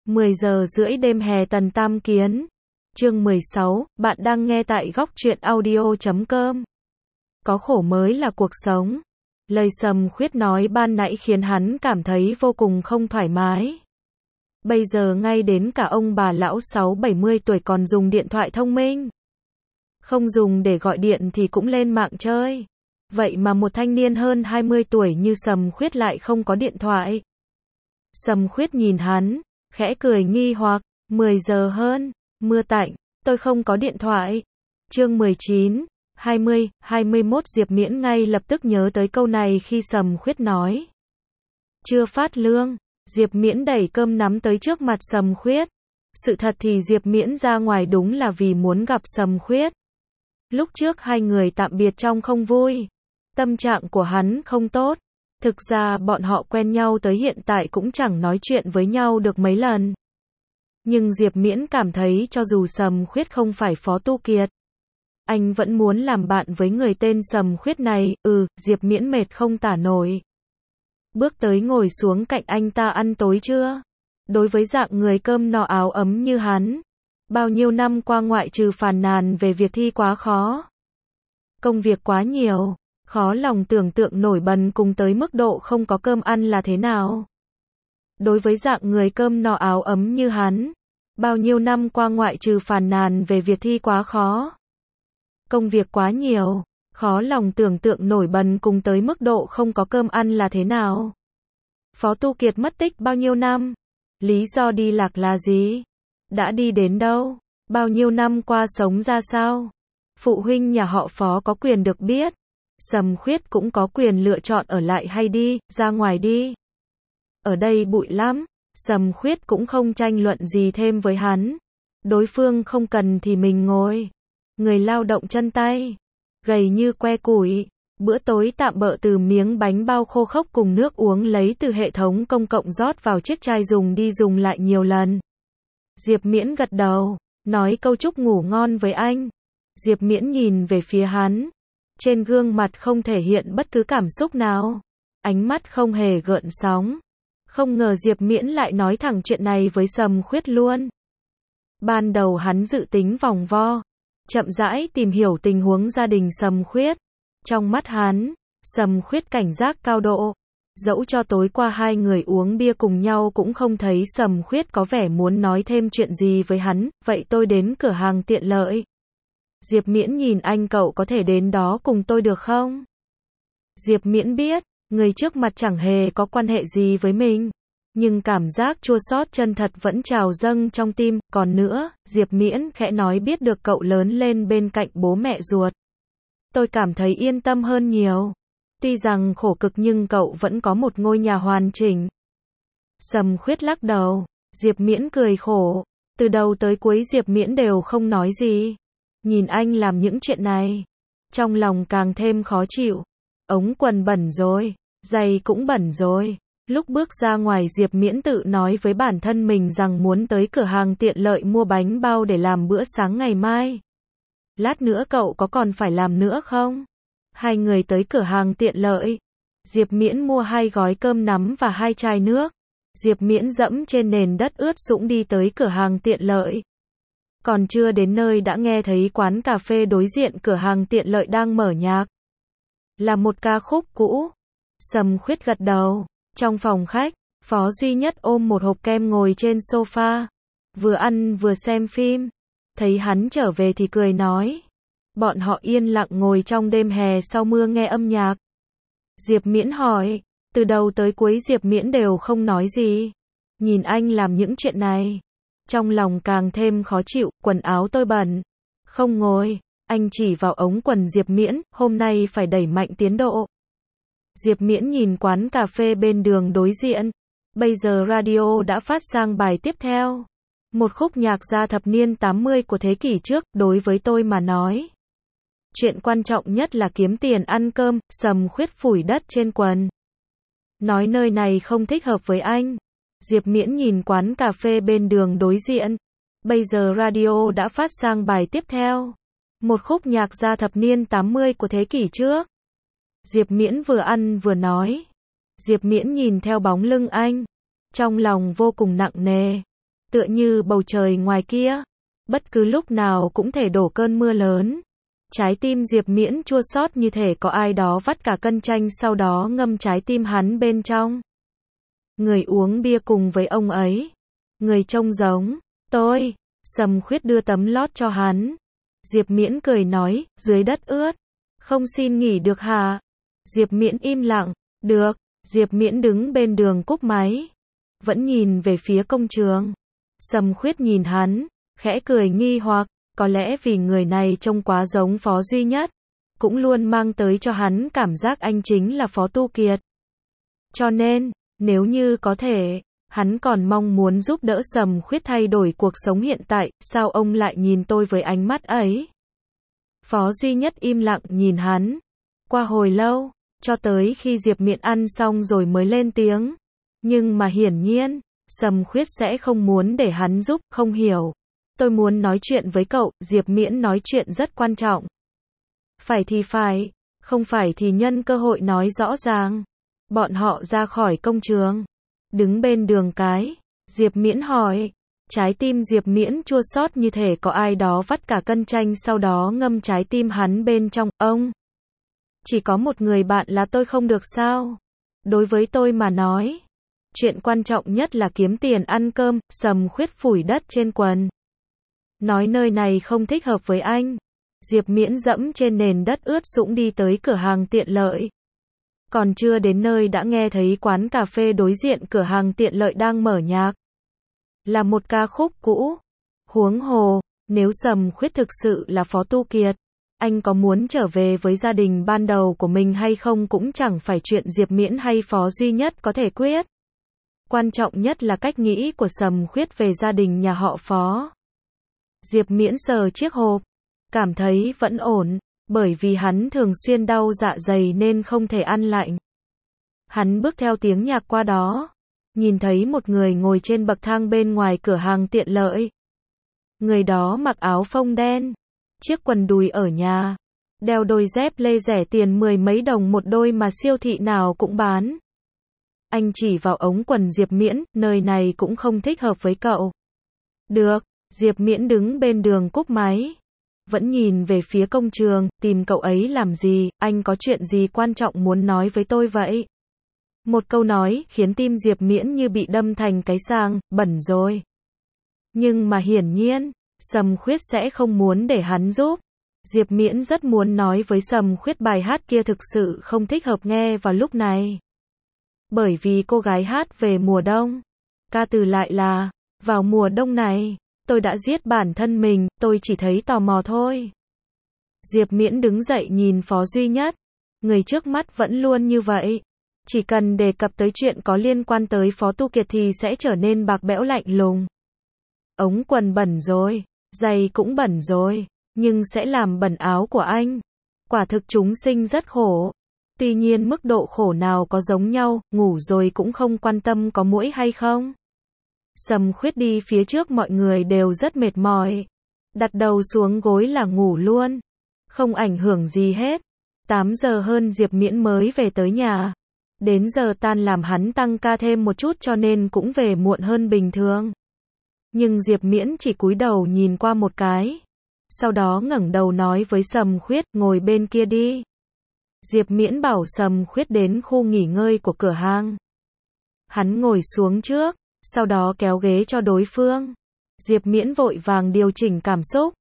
10 giờ rưỡi đêm hè Tần Tam Kiến. Chương 16, bạn đang nghe tại góc truyện audio.com. Có khổ mới là cuộc sống. Lời Sầm Khuyết nói ban nãy khiến hắn cảm thấy vô cùng không thoải mái. Bây giờ ngay đến cả ông bà lão 60-70 tuổi còn dùng điện thoại thông minh. Không dùng để gọi điện thì cũng lên mạng chơi. Vậy mà một thanh niên hơn 20 tuổi như Sầm Khuyết lại không có điện thoại. Sầm Khuyết nhìn hắn, khẽ cười nghi hoặc, 10 giờ hơn, mưa tạnh, tôi không có điện thoại. Chương 19, 20, 21 Diệp Miễn ngay lập tức nhớ tới câu này khi Sầm Khuyết nói. Chưa phát lương, Diệp Miễn đẩy cơm nắm tới trước mặt Sầm Khuyết. Sự thật thì Diệp Miễn ra ngoài đúng là vì muốn gặp Sầm Khuyết. Lúc trước hai người tạm biệt trong không vui. Tâm trạng của hắn không tốt. Thực ra bọn họ quen nhau tới hiện tại cũng chẳng nói chuyện với nhau được mấy lần. Nhưng Diệp Miễn cảm thấy cho dù Sầm Khuyết không phải Phó Tu Kiệt, anh vẫn muốn làm bạn với người tên Sầm Khuyết này. Diệp Miễn mệt không tả nổi. Bước tới ngồi xuống cạnh anh ta ăn tối chưa? Đối với dạng người cơm no áo ấm như hắn, bao nhiêu năm qua ngoại trừ phàn nàn về việc thi quá khó, công việc quá nhiều, khó lòng tưởng tượng nổi bần cùng tới mức độ không có cơm ăn là thế nào. Đối với dạng người cơm no áo ấm như hắn, bao nhiêu năm qua ngoại trừ phàn nàn về việc thi quá khó, công việc quá nhiều, khó lòng tưởng tượng nổi bần cùng tới mức độ không có cơm ăn là thế nào. Phó Tu Kiệt mất tích bao nhiêu năm? Lý do đi lạc là gì? Đã đi đến đâu? Bao nhiêu năm qua sống ra sao? Phụ huynh nhà họ Phó có quyền được biết. Sầm Khuyết cũng có quyền lựa chọn ở lại hay đi, ra ngoài đi. Ở đây bụi lắm. Sầm Khuyết cũng không tranh luận gì thêm với hắn. Đối phương không cần thì mình ngồi. Người lao động chân tay, gầy như que củi. Bữa tối tạm bợ từ miếng bánh bao khô khốc cùng nước uống lấy từ hệ thống công cộng rót vào chiếc chai dùng đi dùng lại nhiều lần. Diệp Miễn gật đầu, nói câu chúc ngủ ngon với anh. Diệp Miễn nhìn về phía hắn. Trên gương mặt không thể hiện bất cứ cảm xúc nào. Ánh mắt không hề gợn sóng. Không ngờ Diệp Miễn lại nói thẳng chuyện này với Sầm Khuyết luôn. Ban đầu hắn dự tính vòng vo, chậm rãi tìm hiểu tình huống gia đình Sầm Khuyết. Trong mắt hắn, Sầm Khuyết cảnh giác cao độ. Dẫu cho tối qua hai người uống bia cùng nhau cũng không thấy Sầm Khuyết có vẻ muốn nói thêm chuyện gì với hắn. Vậy tôi đến cửa hàng tiện lợi. Diệp Miễn nhìn anh, cậu có thể đến đó cùng tôi được không? Diệp Miễn biết, người trước mặt chẳng hề có quan hệ gì với mình. Nhưng cảm giác chua xót chân thật vẫn trào dâng trong tim. Còn nữa, Diệp Miễn khẽ nói, biết được cậu lớn lên bên cạnh bố mẹ ruột, tôi cảm thấy yên tâm hơn nhiều. Tuy rằng khổ cực nhưng cậu vẫn có một ngôi nhà hoàn chỉnh. Sầm Khuyết lắc đầu. Diệp Miễn cười khổ. Từ đầu tới cuối Diệp Miễn đều không nói gì. Nhìn anh làm những chuyện này, trong lòng càng thêm khó chịu. Ống quần bẩn rồi, giày cũng bẩn rồi. Lúc bước ra ngoài Diệp Miễn tự nói với bản thân mình rằng muốn tới cửa hàng tiện lợi mua bánh bao để làm bữa sáng ngày mai. Lát nữa cậu có còn phải làm nữa không? Hai người tới cửa hàng tiện lợi. Diệp Miễn mua 2 gói cơm nắm và 2 chai nước. Diệp Miễn dẫm trên nền đất ướt sũng đi tới cửa hàng tiện lợi. Còn chưa đến nơi đã nghe thấy quán cà phê đối diện cửa hàng tiện lợi đang mở nhạc. Là một ca khúc cũ. Sầm Khuyết gật đầu. Trong phòng khách, Phó Duy Nhất ôm một hộp kem ngồi trên sofa. Vừa ăn vừa xem phim. Thấy hắn trở về thì cười nói. Bọn họ yên lặng ngồi trong đêm hè sau mưa nghe âm nhạc. Diệp Miễn hỏi. Từ đầu tới cuối Diệp Miễn đều không nói gì. Nhìn anh làm những chuyện này, trong lòng càng thêm khó chịu. Quần áo tôi bẩn. Không ngồi. Anh chỉ vào ống quần Diệp Miễn. Hôm nay phải đẩy mạnh tiến độ. Diệp Miễn nhìn quán cà phê bên đường đối diện. Bây giờ radio đã phát sang bài tiếp theo. Một khúc nhạc ra thập niên 80 của thế kỷ trước. Đối với tôi mà nói, chuyện quan trọng nhất là kiếm tiền ăn cơm. Sầm Khuyết phủi đất trên quần, nói nơi này không thích hợp với anh. Diệp Miễn nhìn quán cà phê bên đường đối diện. Bây giờ radio đã phát sang bài tiếp theo. Một khúc nhạc ra thập niên 80 của thế kỷ trước. Diệp Miễn vừa ăn vừa nói. Diệp Miễn nhìn theo bóng lưng anh, trong lòng vô cùng nặng nề. tựa như bầu trời ngoài kia, bất cứ lúc nào cũng thể đổ cơn mưa lớn. Trái tim Diệp Miễn chua xót như thể có ai đó vắt cả cân chanh sau đó ngâm trái tim hắn bên trong. Người uống bia cùng với ông ấy. Người trông giống tôi. Sầm Khuyết đưa tấm lót cho hắn. Diệp Miễn cười nói, dưới đất ướt. Không xin nghỉ được hả? Diệp Miễn im lặng. Được. Diệp Miễn đứng bên đường cúp máy. Vẫn nhìn về phía công trường. Sầm Khuyết nhìn hắn, khẽ cười nghi hoặc, có lẽ vì người này trông quá giống Phó Duy Nhất, cũng luôn mang tới cho hắn cảm giác anh chính là Phó Tu Kiệt. Cho nên, nếu như có thể, hắn còn mong muốn giúp đỡ Sầm Khuyết thay đổi cuộc sống hiện tại, sao ông lại nhìn tôi với ánh mắt ấy? Phó Duy Nhất im lặng nhìn hắn. Qua hồi lâu, cho tới khi Diệp Miễn ăn xong rồi mới lên tiếng. Nhưng mà hiển nhiên, Sầm Khuyết sẽ không muốn để hắn giúp, không hiểu. Tôi muốn nói chuyện với cậu, Diệp Miễn nói chuyện rất quan trọng. Phải thì phải, không phải thì nhân cơ hội nói rõ ràng. Bọn họ ra khỏi công trường. Đứng bên đường cái, Diệp Miễn hỏi. Trái tim Diệp Miễn chua xót như thể có ai đó vắt cả cân chanh sau đó ngâm trái tim hắn bên trong. Ông, chỉ có một người bạn là tôi không được sao? Đối với tôi mà nói, chuyện quan trọng nhất là kiếm tiền ăn cơm. Sầm Khuyết phủi đất trên quần. Nói nơi này không thích hợp với anh. Diệp Miễn dẫm trên nền đất ướt sũng đi tới cửa hàng tiện lợi. Còn chưa đến nơi đã nghe thấy quán cà phê đối diện cửa hàng tiện lợi đang mở nhạc. Là một ca khúc cũ. Huống hồ, nếu Sầm Khuyết thực sự là Phó Tu Kiệt, anh có muốn trở về với gia đình ban đầu của mình hay không cũng chẳng phải chuyện Diệp Miễn hay Phó Duy Nhất có thể quyết. Quan trọng nhất là cách nghĩ của Sầm Khuyết về gia đình nhà họ Phó. Diệp Miễn sờ chiếc hộp, cảm thấy vẫn ổn, bởi vì hắn thường xuyên đau dạ dày nên không thể ăn lạnh. Hắn bước theo tiếng nhạc qua đó, nhìn thấy một người ngồi trên bậc thang bên ngoài cửa hàng tiện lợi. Người đó mặc áo phông đen, chiếc quần đùi ở nhà, đeo đôi dép lê rẻ tiền 10 mấy đồng một đôi mà siêu thị nào cũng bán. Anh chỉ vào ống quần Diệp Miễn, nơi này cũng không thích hợp với cậu. Được. Diệp Miễn đứng bên đường cúp máy. Vẫn nhìn về phía công trường, tìm cậu ấy làm gì, anh có chuyện gì quan trọng muốn nói với tôi vậy? Một câu nói khiến tim Diệp Miễn như bị đâm thành cái xang, bẩn rồi. Nhưng mà hiển nhiên, Sầm Khuyết sẽ không muốn để hắn giúp. Diệp Miễn rất muốn nói với Sầm Khuyết bài hát kia thực sự không thích hợp nghe vào lúc này. Bởi vì cô gái hát về mùa đông. Ca từ lại là, vào mùa đông này, tôi đã giết bản thân mình, tôi chỉ thấy tò mò thôi. Diệp Miễn đứng dậy nhìn Phó Duy Nhất. Người trước mắt vẫn luôn như vậy. Chỉ cần đề cập tới chuyện có liên quan tới Phó Tu Kiệt thì sẽ trở nên bạc bẽo lạnh lùng. Ống quần bẩn rồi, giày cũng bẩn rồi, nhưng sẽ làm bẩn áo của anh. Quả thực chúng sinh rất khổ. Tuy nhiên mức độ khổ nào có giống nhau, ngủ rồi cũng không quan tâm có muỗi hay không. Sầm Khuyết đi phía trước mọi người đều rất mệt mỏi. Đặt đầu xuống gối là ngủ luôn. Không ảnh hưởng gì hết. 8 giờ hơn Diệp Miễn mới về tới nhà. Đến giờ tan làm hắn tăng ca thêm một chút cho nên cũng về muộn hơn bình thường. Nhưng Diệp Miễn chỉ cúi đầu nhìn qua một cái. Sau đó ngẩng đầu nói với Sầm Khuyết, ngồi bên kia đi. Diệp Miễn bảo Sầm Khuyết đến khu nghỉ ngơi của cửa hàng. Hắn ngồi xuống trước, sau đó kéo ghế cho đối phương. Diệp Miễn vội vàng điều chỉnh cảm xúc.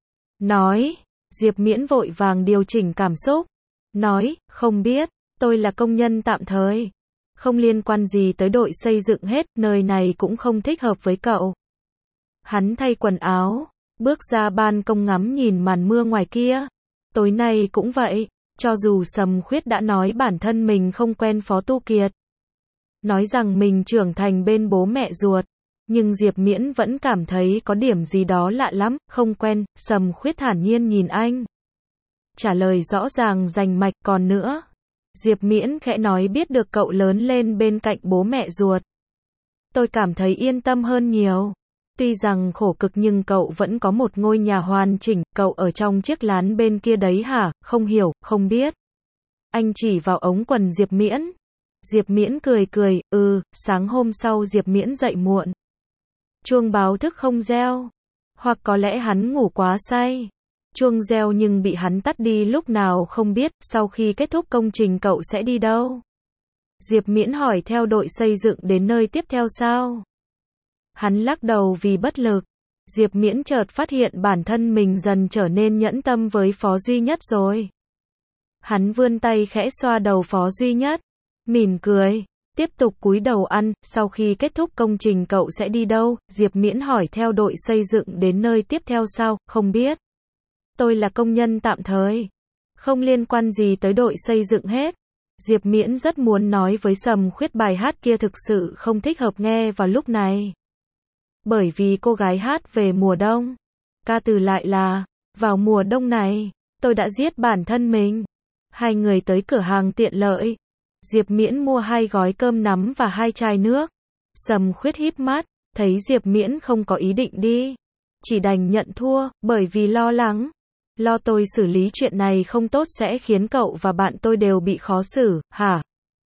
Diệp Miễn vội vàng điều chỉnh cảm xúc. Nói, không biết, tôi là công nhân tạm thời. Không liên quan gì tới đội xây dựng hết, nơi này cũng không thích hợp với cậu. Hắn thay quần áo, bước ra ban công ngắm nhìn màn mưa ngoài kia. Tối nay cũng vậy, cho dù Sầm Khuyết đã nói bản thân mình không quen Phó Tu Kiệt. Nói rằng mình trưởng thành bên bố mẹ ruột. Nhưng Diệp Miễn vẫn cảm thấy có điểm gì đó lạ lắm, không quen. Sầm Khuyết thản nhiên nhìn anh. Trả lời rõ ràng rành mạch, còn nữa. Diệp Miễn khẽ nói, biết được cậu lớn lên bên cạnh bố mẹ ruột. Tôi cảm thấy yên tâm hơn nhiều. Tuy rằng khổ cực nhưng cậu vẫn có một ngôi nhà hoàn chỉnh, cậu ở trong chiếc lán bên kia đấy hả? Không hiểu, không biết. Anh chỉ vào ống quần Diệp Miễn. Diệp Miễn cười cười, sáng hôm sau Diệp Miễn dậy muộn. Chuông báo thức không reo. Hoặc có lẽ hắn ngủ quá say. Chuông reo nhưng bị hắn tắt đi lúc nào không biết, sau khi kết thúc công trình cậu sẽ đi đâu? Diệp Miễn hỏi theo đội xây dựng đến nơi tiếp theo sao? Hắn lắc đầu vì bất lực. Diệp Miễn chợt phát hiện bản thân mình dần trở nên nhẫn tâm với Phó Duy Nhất rồi. Hắn vươn tay khẽ xoa đầu Phó Duy Nhất, mỉm cười, tiếp tục cúi đầu ăn. Sau khi kết thúc công trình cậu sẽ đi đâu? Diệp Miễn hỏi theo đội xây dựng đến nơi tiếp theo sao? Không biết. Tôi là công nhân tạm thời. Không liên quan gì tới đội xây dựng hết. Diệp Miễn rất muốn nói với Sầm Khuyết bài hát kia thực sự không thích hợp nghe vào lúc này. Bởi vì cô gái hát về mùa đông. Ca từ lại là, vào mùa đông này, tôi đã giết bản thân mình. Hai người tới cửa hàng tiện lợi. Diệp Miễn mua 2 gói cơm nắm và 2 chai nước. Sầm Khuyết híp mắt, thấy Diệp Miễn không có ý định đi. Chỉ đành nhận thua, bởi vì lo lắng. Lo tôi xử lý chuyện này không tốt sẽ khiến cậu và bạn tôi đều bị khó xử, hả?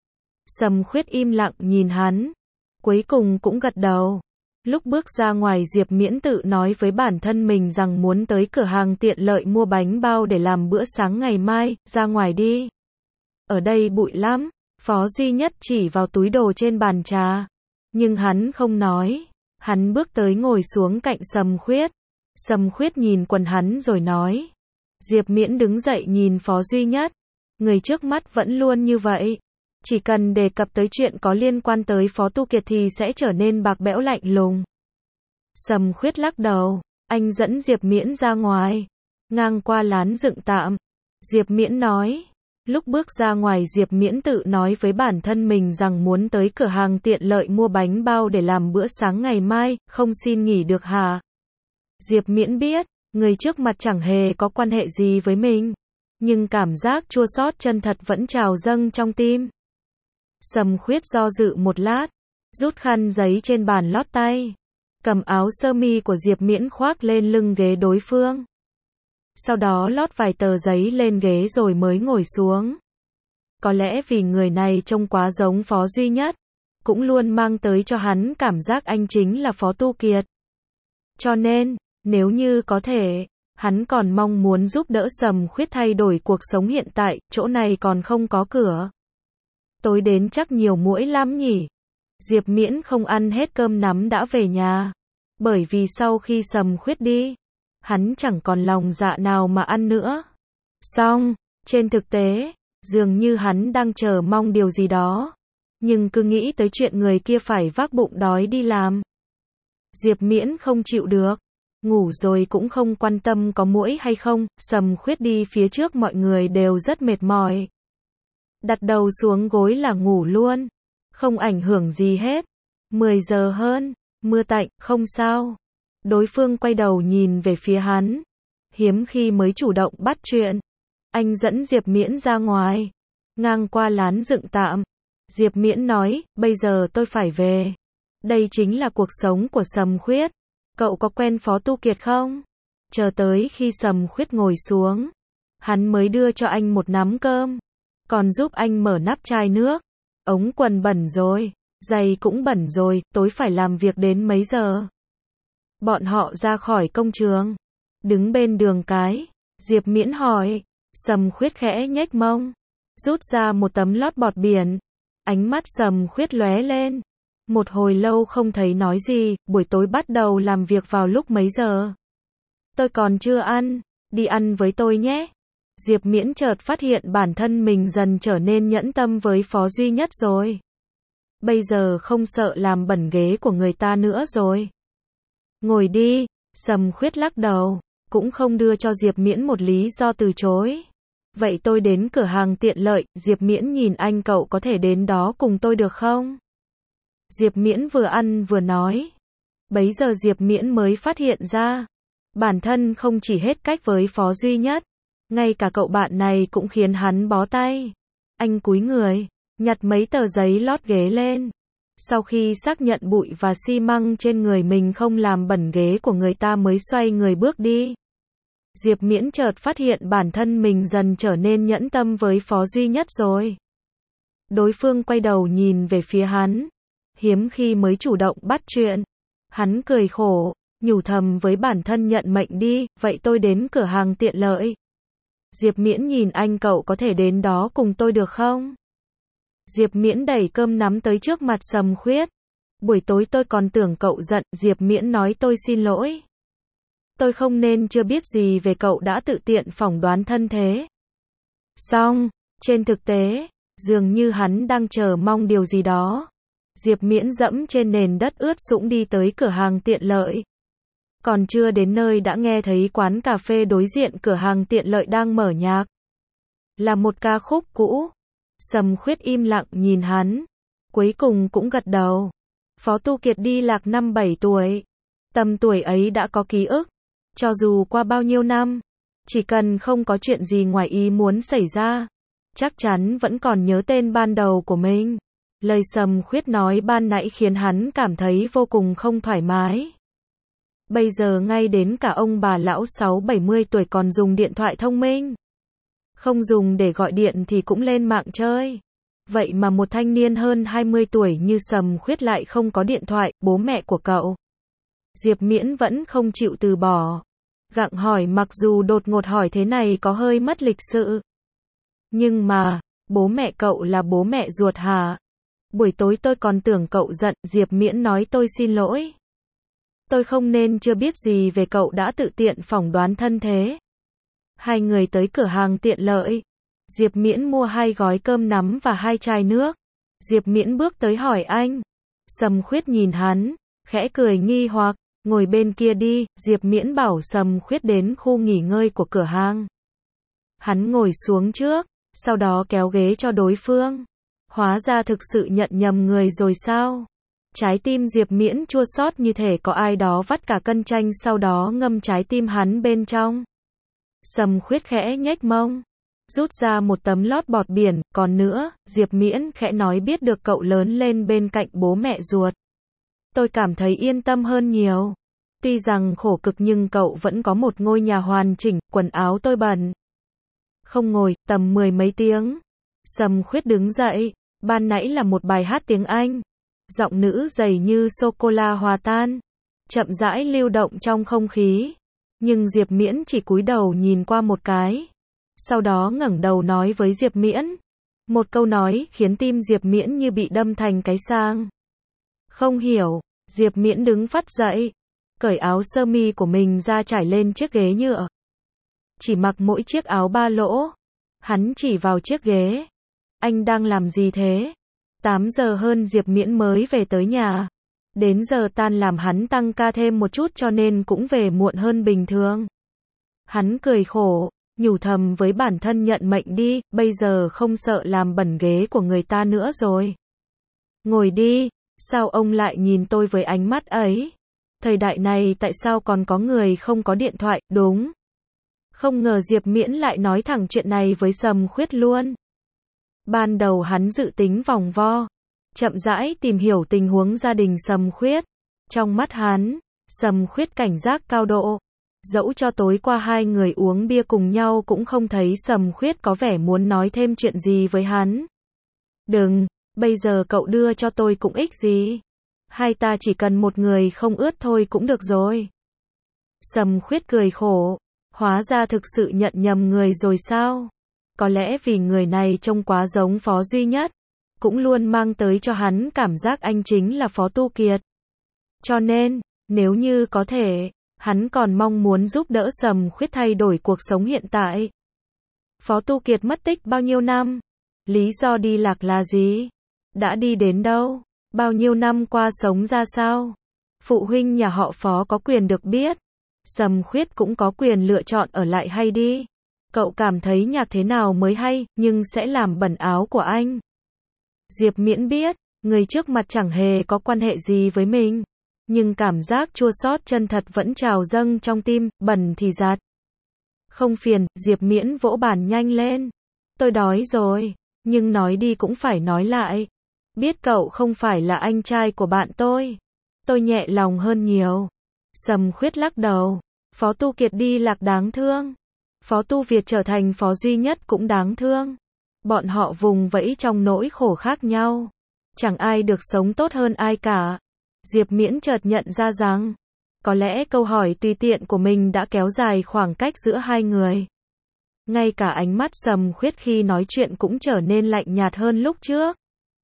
Sầm Khuyết im lặng nhìn hắn. Cuối cùng cũng gật đầu. Lúc bước ra ngoài Diệp Miễn tự nói với bản thân mình rằng muốn tới cửa hàng tiện lợi mua bánh bao để làm bữa sáng ngày mai, ra ngoài đi. Ở đây bụi lắm, Phó Duy Nhất chỉ vào túi đồ trên bàn trà. Nhưng hắn không nói. Hắn bước tới ngồi xuống cạnh Sầm Khuyết. Sầm Khuyết nhìn quần hắn rồi nói. Diệp Miễn đứng dậy nhìn Phó Duy Nhất. Người trước mắt vẫn luôn như vậy. Chỉ cần đề cập tới chuyện có liên quan tới Phó Tu Kiệt thì sẽ trở nên bạc bẽo lạnh lùng. Sầm Khuyết lắc đầu. Anh dẫn Diệp Miễn ra ngoài. Ngang qua lán dựng tạm. Diệp Miễn nói. Lúc bước ra ngoài Diệp Miễn tự nói với bản thân mình rằng muốn tới cửa hàng tiện lợi mua bánh bao để làm bữa sáng ngày mai, không xin nghỉ được hả? Diệp Miễn biết, người trước mặt chẳng hề có quan hệ gì với mình. Nhưng cảm giác chua xót chân thật vẫn trào dâng trong tim. Sầm Khuyết do dự một lát, rút khăn giấy trên bàn lót tay, cầm áo sơ mi của Diệp Miễn khoác lên lưng ghế đối phương. Sau đó lót vài tờ giấy lên ghế rồi mới ngồi xuống. Có lẽ vì người này trông quá giống Phó Duy Nhất, cũng luôn mang tới cho hắn cảm giác anh chính là Phó Tu Kiệt. Cho nên, nếu như có thể, hắn còn mong muốn giúp đỡ Sầm Khuyết thay đổi cuộc sống hiện tại, chỗ này còn không có cửa. Tối đến chắc nhiều muỗi lắm nhỉ. Diệp Miễn không ăn hết cơm nắm đã về nhà. Bởi vì sau khi Sầm Khuyết đi, hắn chẳng còn lòng dạ nào mà ăn nữa. Xong, trên thực tế, dường như hắn đang chờ mong điều gì đó. Nhưng cứ nghĩ tới chuyện người kia phải vác bụng đói đi làm. Diệp Miễn không chịu được. Ngủ rồi cũng không quan tâm có muỗi hay không. Sầm Khuyết đi phía trước mọi người đều rất mệt mỏi. Đặt đầu xuống gối là ngủ luôn. Không ảnh hưởng gì hết. 10 giờ hơn, mưa tạnh, không sao. Đối phương quay đầu nhìn về phía hắn. Hiếm khi mới chủ động bắt chuyện. Anh dẫn Diệp Miễn ra ngoài. Ngang qua lán dựng tạm. Diệp Miễn nói, bây giờ tôi phải về. Đây chính là cuộc sống của Sầm Khuyết. Cậu có quen Phó Tu Kiệt không? Chờ tới khi Sầm Khuyết ngồi xuống, hắn mới đưa cho anh một nắm cơm. Còn giúp anh mở nắp chai nước. Ống quần bẩn rồi, giày cũng bẩn rồi, tối phải làm việc đến mấy giờ? Bọn họ ra khỏi công trường. Đứng bên đường cái. Diệp Miễn hỏi. Sầm Khuyết khẽ nhếch mông. Rút ra một tấm lót bọt biển. Ánh mắt Sầm Khuyết lóe lên. Một hồi lâu không thấy nói gì. Buổi tối bắt đầu làm việc vào lúc mấy giờ? Tôi còn chưa ăn. Đi ăn với tôi nhé. Diệp Miễn chợt phát hiện bản thân mình dần trở nên nhẫn tâm với Phó Duy Nhất rồi. Bây giờ không sợ làm bẩn ghế của người ta nữa rồi. Ngồi đi. Sầm Khuyết lắc đầu. Cũng không đưa cho Diệp Miễn một lý do từ chối. Vậy tôi đến cửa hàng tiện lợi. Diệp Miễn nhìn anh, cậu có thể đến đó cùng tôi được không? Diệp Miễn vừa ăn vừa nói. Bấy giờ Diệp Miễn mới phát hiện ra. Bản thân không chỉ hết cách với Phó Duy Nhất. Ngay cả cậu bạn này cũng khiến hắn bó tay. Anh cúi người, nhặt mấy tờ giấy lót ghế lên. Sau khi xác nhận bụi và xi măng trên người mình không làm bẩn ghế của người ta mới xoay người bước đi. Diệp Miễn chợt phát hiện bản thân mình dần trở nên nhẫn tâm với Phó Duy Nhất rồi. Đối phương quay đầu nhìn về phía hắn. Hiếm khi mới chủ động bắt chuyện. Hắn cười khổ, nhủ thầm với bản thân nhận mệnh đi, vậy tôi đến cửa hàng tiện lợi. Diệp Miễn nhìn anh, cậu có thể đến đó cùng tôi được không? Diệp Miễn đẩy cơm nắm tới trước mặt Sầm Khuyết. Buổi tối tôi còn tưởng cậu giận, Diệp Miễn nói tôi xin lỗi. Tôi không nên chưa biết gì về cậu đã tự tiện phỏng đoán thân thế. Xong, trên thực tế, dường như hắn đang chờ mong điều gì đó. Diệp Miễn dẫm trên nền đất ướt sũng đi tới cửa hàng tiện lợi. Còn chưa đến nơi đã nghe thấy quán cà phê đối diện cửa hàng tiện lợi đang mở nhạc. Là một ca khúc cũ. Sầm Khuyết im lặng nhìn hắn. Cuối cùng cũng gật đầu. Phó Tu Kiệt đi lạc năm 7 tuổi. Tầm tuổi ấy đã có ký ức. Cho dù qua bao nhiêu năm, chỉ cần không có chuyện gì ngoài ý muốn xảy ra, chắc chắn vẫn còn nhớ tên ban đầu của mình. Lời Sầm Khuyết nói ban nãy khiến hắn cảm thấy vô cùng không thoải mái. Bây giờ ngay đến cả ông bà lão 60-70 tuổi còn dùng điện thoại thông minh. Không dùng để gọi điện thì cũng lên mạng chơi. Vậy mà một thanh niên hơn 20 tuổi như Sầm Khuyết lại không có điện thoại, bố mẹ của cậu. Diệp Miễn vẫn không chịu từ bỏ. Gặng hỏi, mặc dù đột ngột hỏi thế này có hơi mất lịch sự. Nhưng mà, bố mẹ cậu là bố mẹ ruột hả? Buổi tối tôi còn tưởng cậu giận, Diệp Miễn nói tôi xin lỗi. Tôi không nên chưa biết gì về cậu đã tự tiện phỏng đoán thân thế. Hai người tới cửa hàng tiện lợi. Diệp Miễn mua 2 gói cơm nắm và 2 chai nước. Diệp Miễn bước tới hỏi anh. Sầm Khuyết nhìn hắn, khẽ cười nghi hoặc, ngồi bên kia đi, Diệp Miễn bảo Sầm Khuyết đến khu nghỉ ngơi của cửa hàng. Hắn ngồi xuống trước, sau đó kéo ghế cho đối phương. Hóa ra thực sự nhận nhầm người rồi sao? Trái tim Diệp Miễn chua xót như thể có ai đó vắt cả cân chanh sau đó ngâm trái tim hắn bên trong. Sầm Khuyết khẽ nhếch mông, rút ra một tấm lót bọt biển, còn nữa, Diệp Miễn khẽ nói biết được cậu lớn lên bên cạnh bố mẹ ruột. Tôi cảm thấy yên tâm hơn nhiều. Tuy rằng khổ cực nhưng cậu vẫn có một ngôi nhà hoàn chỉnh, quần áo tôi bẩn. Không ngồi, tầm 10 mấy tiếng. Sầm Khuyết đứng dậy, ban nãy là một bài hát tiếng Anh. Giọng nữ dày như sô-cô-la hòa tan, chậm rãi lưu động trong không khí. Nhưng Diệp Miễn chỉ cúi đầu nhìn qua một cái. Sau đó ngẩng đầu nói với Diệp Miễn. Một câu nói khiến tim Diệp Miễn như bị đâm thành cái sang. Không hiểu, Diệp Miễn đứng phắt dậy, cởi áo sơ mi của mình ra trải lên chiếc ghế nhựa. Chỉ mặc mỗi chiếc áo 3 lỗ. Hắn chỉ vào chiếc ghế. Anh đang làm gì thế? 8 giờ hơn Diệp Miễn mới về tới nhà. Đến giờ tan làm hắn tăng ca thêm một chút cho nên cũng về muộn hơn bình thường. Hắn cười khổ, nhủ thầm với bản thân nhận mệnh đi, bây giờ không sợ làm bẩn ghế của người ta nữa rồi. Ngồi đi, sao ông lại nhìn tôi với ánh mắt ấy? Thời đại này tại sao còn có người không có điện thoại, đúng? Không ngờ Diệp Miễn lại nói thẳng chuyện này với Sầm Khuyết luôn. Ban đầu hắn dự tính vòng vo, chậm rãi tìm hiểu tình huống gia đình Sầm Khuyết. Trong mắt hắn, Sầm Khuyết cảnh giác cao độ. Dẫu cho tối qua hai người uống bia cùng nhau cũng không thấy Sầm Khuyết có vẻ muốn nói thêm chuyện gì với hắn. Đừng, bây giờ cậu đưa cho tôi cũng ích gì. Hai ta chỉ cần một người không ướt thôi cũng được rồi. Sầm Khuyết cười khổ, hóa ra thực sự nhận nhầm người rồi sao? Có lẽ vì người này trông quá giống Phó Duy Nhất, cũng luôn mang tới cho hắn cảm giác anh chính là Phó Tu Kiệt. Cho nên, nếu như có thể, hắn còn mong muốn giúp đỡ Sầm Khuyết thay đổi cuộc sống hiện tại. Phó Tu Kiệt mất tích bao nhiêu năm? Lý do đi lạc là gì? Đã đi đến đâu? Bao nhiêu năm qua sống ra sao? Phụ huynh nhà họ Phó có quyền được biết. Sầm Khuyết cũng có quyền lựa chọn ở lại hay đi. Cậu cảm thấy nhạc thế nào mới hay, nhưng sẽ làm bẩn áo của anh. Diệp Miễn biết, người trước mặt chẳng hề có quan hệ gì với mình. Nhưng cảm giác chua xót chân thật vẫn trào dâng trong tim, bẩn thì giặt. Không phiền, Diệp Miễn vỗ bàn nhanh lên. Tôi đói rồi, nhưng nói đi cũng phải nói lại. Biết cậu không phải là anh trai của bạn tôi nhẹ lòng hơn nhiều. Sầm Khuyết lắc đầu. Phó Tu Kiệt đi lạc đáng thương. Phó Tu Việt trở thành Phó Duy Nhất cũng đáng thương. Bọn họ vùng vẫy trong nỗi khổ khác nhau. Chẳng ai được sống tốt hơn ai cả. Diệp Miễn chợt nhận ra rằng, có lẽ câu hỏi tùy tiện của mình đã kéo dài khoảng cách giữa hai người. Ngay cả ánh mắt Sầm Khuyết khi nói chuyện cũng trở nên lạnh nhạt hơn lúc trước.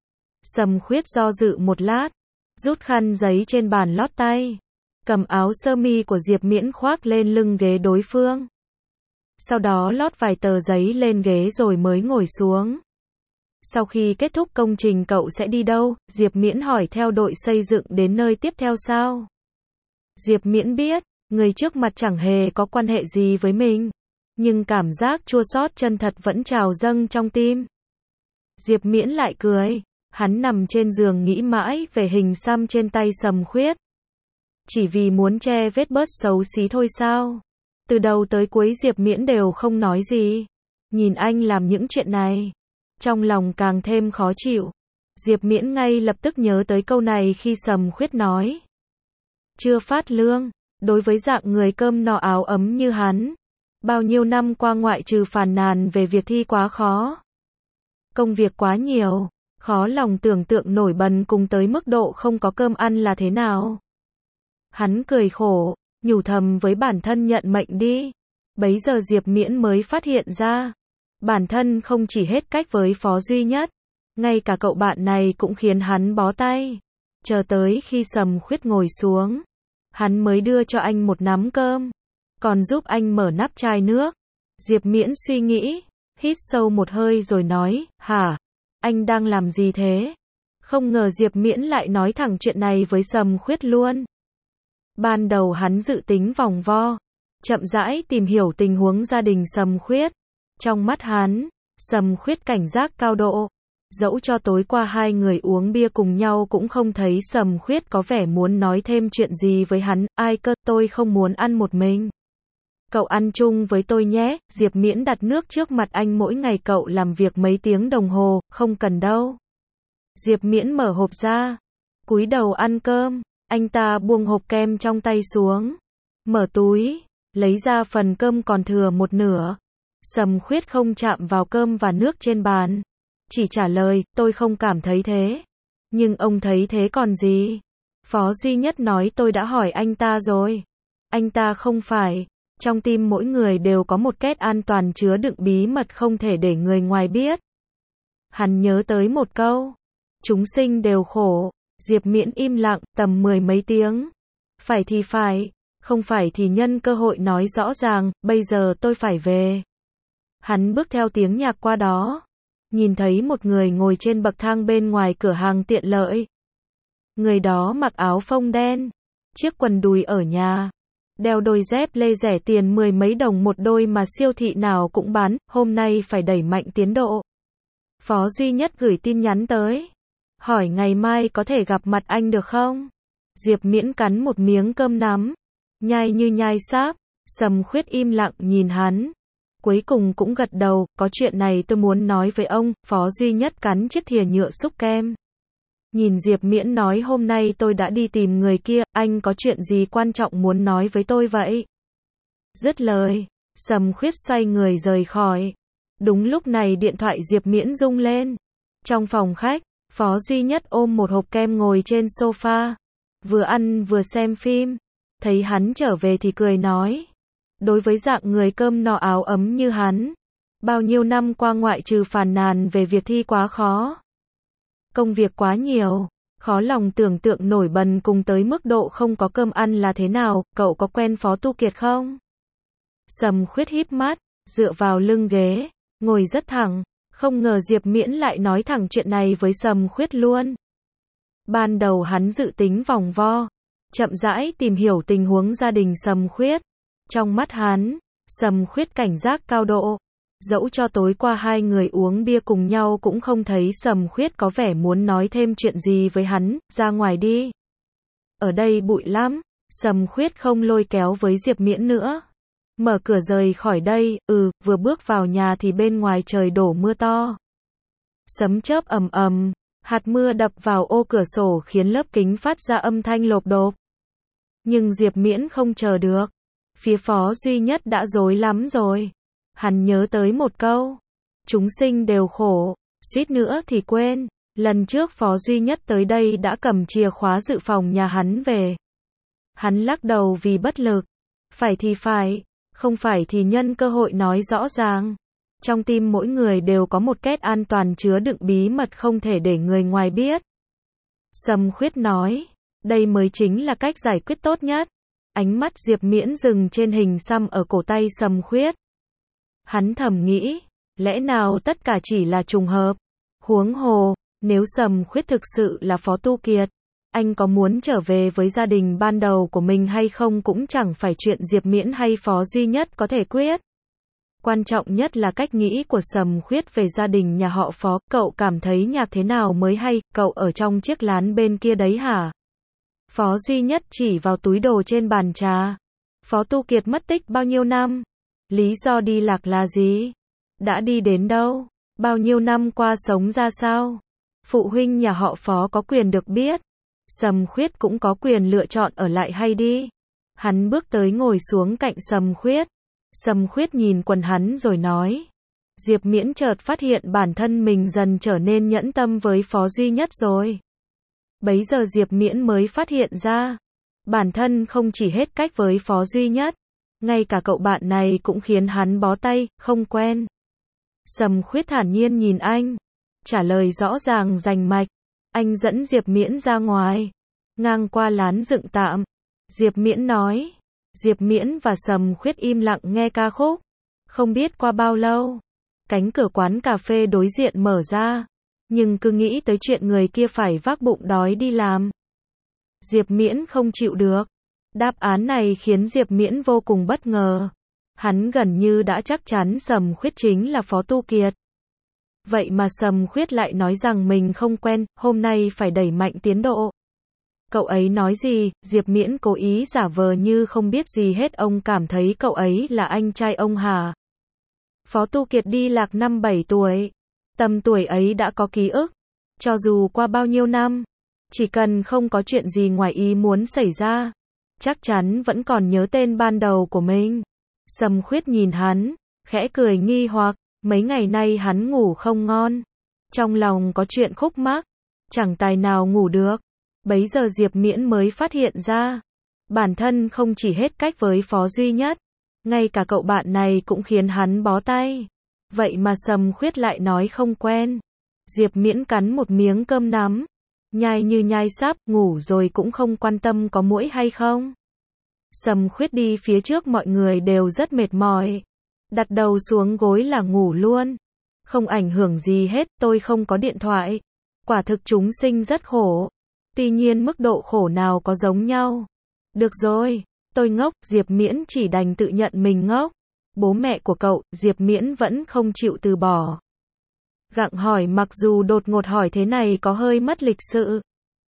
Sầm Khuyết do dự một lát, rút khăn giấy trên bàn lót tay, cầm áo sơ mi của Diệp Miễn khoác lên lưng ghế đối phương. Sau đó lót vài tờ giấy lên ghế rồi mới ngồi xuống. Sau khi kết thúc công trình cậu sẽ đi đâu? Diệp Miễn hỏi. Theo đội xây dựng đến nơi tiếp theo sao? Diệp Miễn biết, người trước mặt chẳng hề có quan hệ gì với mình. Nhưng cảm giác chua xót chân thật vẫn trào dâng trong tim. Diệp Miễn lại cười. Hắn nằm trên giường nghĩ mãi về hình xăm trên tay Sầm Khuyết. Chỉ vì muốn che vết bớt xấu xí thôi sao? Từ đầu tới cuối Diệp Miễn đều không nói gì. Nhìn anh làm những chuyện này, trong lòng càng thêm khó chịu. Diệp Miễn ngay lập tức nhớ tới câu này khi Sầm Khuyết nói. Chưa phát lương, đối với dạng người cơm no áo ấm như hắn. Bao nhiêu năm qua ngoại trừ phàn nàn về việc thi quá khó. Công việc quá nhiều, khó lòng tưởng tượng nổi bần cùng tới mức độ không có cơm ăn là thế nào. Hắn cười khổ, nhủ thầm với bản thân nhận mệnh đi. Bấy giờ Diệp Miễn mới phát hiện ra, bản thân không chỉ hết cách với Phó Duy Nhất, ngay cả cậu bạn này cũng khiến hắn bó tay. Chờ tới khi Sầm Khuyết ngồi xuống, hắn mới đưa cho anh một nắm cơm, còn giúp anh mở nắp chai nước. Diệp Miễn suy nghĩ, hít sâu một hơi rồi nói, hả? Anh đang làm gì thế? Không ngờ Diệp Miễn lại nói thẳng chuyện này với Sầm Khuyết luôn. Ban đầu hắn dự tính vòng vo, chậm rãi tìm hiểu tình huống gia đình Sầm Khuyết. Trong mắt hắn, Sầm Khuyết cảnh giác cao độ. Dẫu cho tối qua hai người uống bia cùng nhau cũng không thấy Sầm Khuyết có vẻ muốn nói thêm chuyện gì với hắn. Ai cơ, tôi không muốn ăn một mình. Cậu ăn chung với tôi nhé. Diệp Miễn đặt nước trước mặt anh. Mỗi ngày cậu làm việc mấy tiếng đồng hồ, không cần đâu. Diệp Miễn mở hộp ra, cúi đầu ăn cơm. Anh ta buông hộp kem trong tay xuống, mở túi, lấy ra phần cơm còn thừa một nửa. Sầm Khuyết không chạm vào cơm và nước trên bàn, chỉ trả lời, tôi không cảm thấy thế. Nhưng ông thấy thế còn gì? Phó Duy Nhất nói tôi đã hỏi anh ta rồi. Anh ta không phải. Trong tim mỗi người đều có một két an toàn chứa đựng bí mật không thể để người ngoài biết. Hắn nhớ tới một câu. Chúng sinh đều khổ. Diệp Miễn im lặng, tầm 10 mấy tiếng. Phải thì phải, không phải thì nhân cơ hội nói rõ ràng, bây giờ tôi phải về. Hắn bước theo tiếng nhạc qua đó. Nhìn thấy một người ngồi trên bậc thang bên ngoài cửa hàng tiện lợi. Người đó mặc áo phông đen, chiếc quần đùi ở nhà, đeo đôi dép lê rẻ tiền 10 mấy đồng một đôi mà siêu thị nào cũng bán, hôm nay phải đẩy mạnh tiến độ. Phó Duy Nhất gửi tin nhắn tới, hỏi ngày mai có thể gặp mặt anh được không? Diệp Miễn cắn một miếng cơm nắm, nhai như nhai sáp. Sầm Khuyết im lặng nhìn hắn, cuối cùng cũng gật đầu, có chuyện này tôi muốn nói với ông. Phó Duy Nhất cắn chiếc thìa nhựa xúc kem. Nhìn Diệp Miễn nói hôm nay tôi đã đi tìm người kia, anh có chuyện gì quan trọng muốn nói với tôi vậy? Dứt lời, Sầm Khuyết xoay người rời khỏi. Đúng lúc này điện thoại Diệp Miễn rung lên. Trong phòng khách, Phó Duy Nhất ôm một hộp kem ngồi trên sofa, vừa ăn vừa xem phim. Thấy hắn trở về thì cười nói. Đối với dạng người cơm no áo ấm như hắn, bao nhiêu năm qua ngoại trừ phàn nàn về việc thi quá khó. Công việc quá nhiều, khó lòng tưởng tượng nổi bần cùng tới mức độ không có cơm ăn là thế nào. Cậu có quen Phó Tu Kiệt không? Sầm Khuyết híp mắt, dựa vào lưng ghế, ngồi rất thẳng. Không ngờ Diệp Miễn lại nói thẳng chuyện này với Sầm Khuyết luôn. Ban đầu hắn dự tính vòng vo, chậm rãi tìm hiểu tình huống gia đình Sầm Khuyết. Trong mắt hắn, Sầm Khuyết cảnh giác cao độ. Dẫu cho tối qua hai người uống bia cùng nhau cũng không thấy Sầm Khuyết có vẻ muốn nói thêm chuyện gì với hắn. Ra ngoài đi. Ở đây bụi lắm. Sầm Khuyết không lôi kéo với Diệp Miễn nữa. Mở cửa rời khỏi đây. Vừa bước vào nhà thì bên ngoài trời đổ mưa to. Sấm chớp ầm ầm, hạt mưa đập vào ô cửa sổ khiến lớp kính phát ra âm thanh lộp độp. Nhưng Diệp Miễn không chờ được. Phía Phó Duy Nhất đã rối lắm rồi. Hắn nhớ tới một câu. Chúng sinh đều khổ, suýt nữa thì quên. Lần trước Phó Duy Nhất tới đây đã cầm chìa khóa dự phòng nhà hắn về. Hắn lắc đầu vì bất lực. Phải thì phải, không phải thì nhân cơ hội nói rõ ràng. Trong tim mỗi người đều có một két an toàn chứa đựng bí mật không thể để người ngoài biết. Sầm Khuyết nói, đây mới chính là cách giải quyết tốt nhất. Ánh mắt Diệp Miễn dừng trên hình xăm ở cổ tay Sầm Khuyết. Hắn thầm nghĩ, lẽ nào tất cả chỉ là trùng hợp? Huống hồ, nếu Sầm Khuyết thực sự là Phó Tu Kiệt, anh có muốn trở về với gia đình ban đầu của mình hay không cũng chẳng phải chuyện Diệp Miễn hay Phó Duy Nhất có thể quyết. Quan trọng nhất là cách nghĩ của Sầm Khuyết về gia đình nhà họ Phó. Cậu cảm thấy nhạc thế nào mới hay, cậu ở trong chiếc lán bên kia đấy hả? Phó Duy Nhất chỉ vào túi đồ trên bàn trà. Phó Tu Kiệt mất tích bao nhiêu năm? Lý do đi lạc là gì? Đã đi đến đâu? Bao nhiêu năm qua sống ra sao? Phụ huynh nhà họ Phó có quyền được biết. Sầm Khuyết cũng có quyền lựa chọn ở lại hay đi. Hắn bước tới ngồi xuống cạnh Sầm Khuyết. Sầm Khuyết nhìn quần hắn rồi nói. Diệp Miễn chợt phát hiện bản thân mình dần trở nên nhẫn tâm với Phó Duy Nhất rồi. Bấy giờ Diệp Miễn mới phát hiện ra. Bản thân không chỉ hết cách với Phó Duy Nhất. Ngay cả cậu bạn này cũng khiến hắn bó tay, không quen. Sầm Khuyết thản nhiên nhìn anh. Trả lời rõ ràng rành mạch. Anh dẫn Diệp Miễn ra ngoài. Ngang qua lán dựng tạm. Diệp Miễn nói. Diệp Miễn và Sầm Khuyết im lặng nghe ca khúc. Không biết qua bao lâu, cánh cửa quán cà phê đối diện mở ra. Nhưng cứ nghĩ tới chuyện người kia phải vác bụng đói đi làm. Diệp Miễn không chịu được. Đáp án này khiến Diệp Miễn vô cùng bất ngờ. Hắn gần như đã chắc chắn Sầm Khuyết chính là Phó Tu Kiệt. Vậy mà Sầm Khuyết lại nói rằng mình không quen, hôm nay phải đẩy mạnh tiến độ. Cậu ấy nói gì? Diệp Miễn cố ý giả vờ như không biết gì hết. Ông cảm thấy cậu ấy là anh trai ông hả? Phó Tu Kiệt đi lạc năm 7 tuổi. Tầm tuổi ấy đã có ký ức. Cho dù qua bao nhiêu năm, chỉ cần không có chuyện gì ngoài ý muốn xảy ra, chắc chắn vẫn còn nhớ tên ban đầu của mình. Sầm Khuyết nhìn hắn, khẽ cười nghi hoặc. Mấy ngày nay hắn ngủ không ngon. Trong lòng có chuyện khúc mắc, chẳng tài nào ngủ được. Bấy giờ Diệp Miễn mới phát hiện ra. Bản thân không chỉ hết cách với Phó Duy Nhất. Ngay cả cậu bạn này cũng khiến hắn bó tay. Vậy mà Sầm Khuyết lại nói không quen. Diệp Miễn cắn một miếng cơm nắm. Nhai như nhai sáp, ngủ rồi cũng không quan tâm có muỗi hay không. Sầm Khuyết đi phía trước, mọi người đều rất mệt mỏi. Đặt đầu xuống gối là ngủ luôn. Không ảnh hưởng gì hết, tôi không có điện thoại. Quả thực chúng sinh rất khổ. Tuy nhiên mức độ khổ nào có giống nhau. Được rồi, tôi ngốc. Diệp Miễn chỉ đành tự nhận mình ngốc. Bố mẹ của cậu, Diệp Miễn vẫn không chịu từ bỏ. Gặng hỏi, mặc dù đột ngột hỏi thế này có hơi mất lịch sự.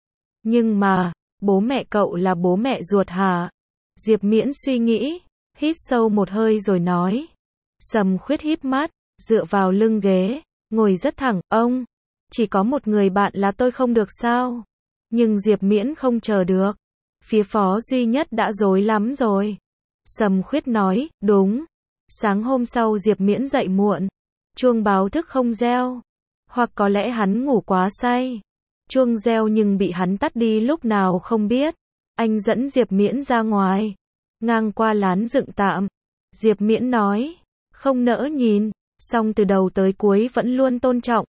Nhưng mà, bố mẹ cậu là bố mẹ ruột hả? Diệp Miễn suy nghĩ, hít sâu một hơi rồi nói. Sầm Khuyết híp mắt, dựa vào lưng ghế, ngồi rất thẳng. Ông, chỉ có một người bạn là tôi không được sao? Nhưng Diệp Miễn không chờ được. Phía Phó Duy Nhất đã rối lắm rồi. Sầm Khuyết nói, đúng. Sáng hôm sau Diệp Miễn dậy muộn. Chuông báo thức không reo. Hoặc có lẽ hắn ngủ quá say. Chuông reo nhưng bị hắn tắt đi lúc nào không biết. Anh dẫn Diệp Miễn ra ngoài. Ngang qua lán dựng tạm. Diệp Miễn nói. Không nỡ nhìn. Xong từ đầu tới cuối vẫn luôn tôn trọng.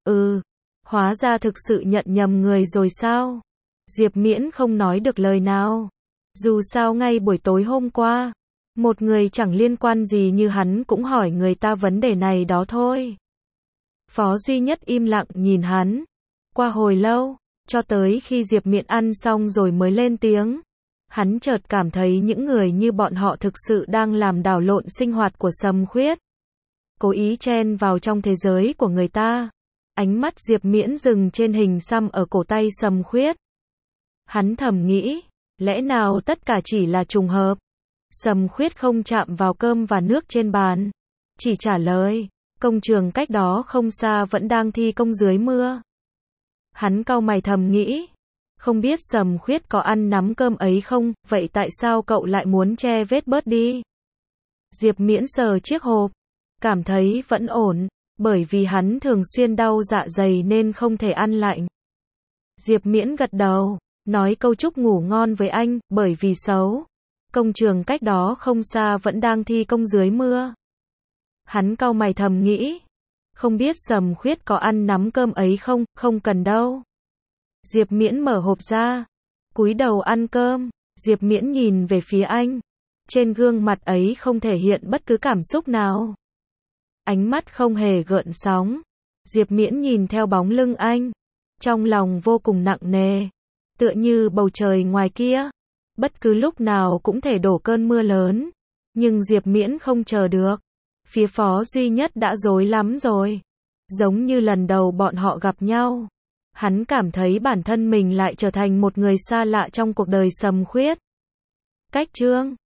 Hóa ra thực sự nhận nhầm người rồi sao? Diệp Miễn không nói được lời nào. Dù sao ngay buổi tối hôm qua, một người chẳng liên quan gì như hắn cũng hỏi người ta vấn đề này đó thôi. Phó Duy Nhất im lặng nhìn hắn. Qua hồi lâu, cho tới khi Diệp Miễn ăn xong rồi mới lên tiếng. Hắn chợt cảm thấy những người như bọn họ thực sự đang làm đảo lộn sinh hoạt của Sầm Khuyết. Cố ý chen vào trong thế giới của người ta. Ánh mắt Diệp Miễn dừng trên hình xăm ở cổ tay Sầm Khuyết. Hắn thầm nghĩ, lẽ nào tất cả chỉ là trùng hợp? Sầm Khuyết không chạm vào cơm và nước trên bàn. Chỉ trả lời, công trường cách đó không xa vẫn đang thi công dưới mưa. Hắn cau mày thầm nghĩ, không biết Sầm Khuyết có ăn nắm cơm ấy không, vậy tại sao cậu lại muốn che vết bớt đi? Diệp Miễn sờ chiếc hộp, cảm thấy vẫn ổn, bởi vì hắn thường xuyên đau dạ dày nên không thể ăn lạnh. Diệp Miễn gật đầu, nói câu chúc ngủ ngon với anh, bởi vì xấu. Công trường cách đó không xa vẫn đang thi công dưới mưa. Hắn cau mày thầm nghĩ, không biết Sầm Khuyết có ăn nắm cơm ấy không, không cần đâu. Diệp Miễn mở hộp ra, cúi đầu ăn cơm, Diệp Miễn nhìn về phía anh. Trên gương mặt ấy không thể hiện bất cứ cảm xúc nào. Ánh mắt không hề gợn sóng. Diệp Miễn nhìn theo bóng lưng anh, trong lòng vô cùng nặng nề, tựa như bầu trời ngoài kia, bất cứ lúc nào cũng thể đổ cơn mưa lớn. Nhưng Diệp Miễn không chờ được. Phía Phó Duy Nhất đã rối lắm rồi. Giống như lần đầu bọn họ gặp nhau, hắn cảm thấy bản thân mình lại trở thành một người xa lạ trong cuộc đời Sầm Khuyết. Cách chương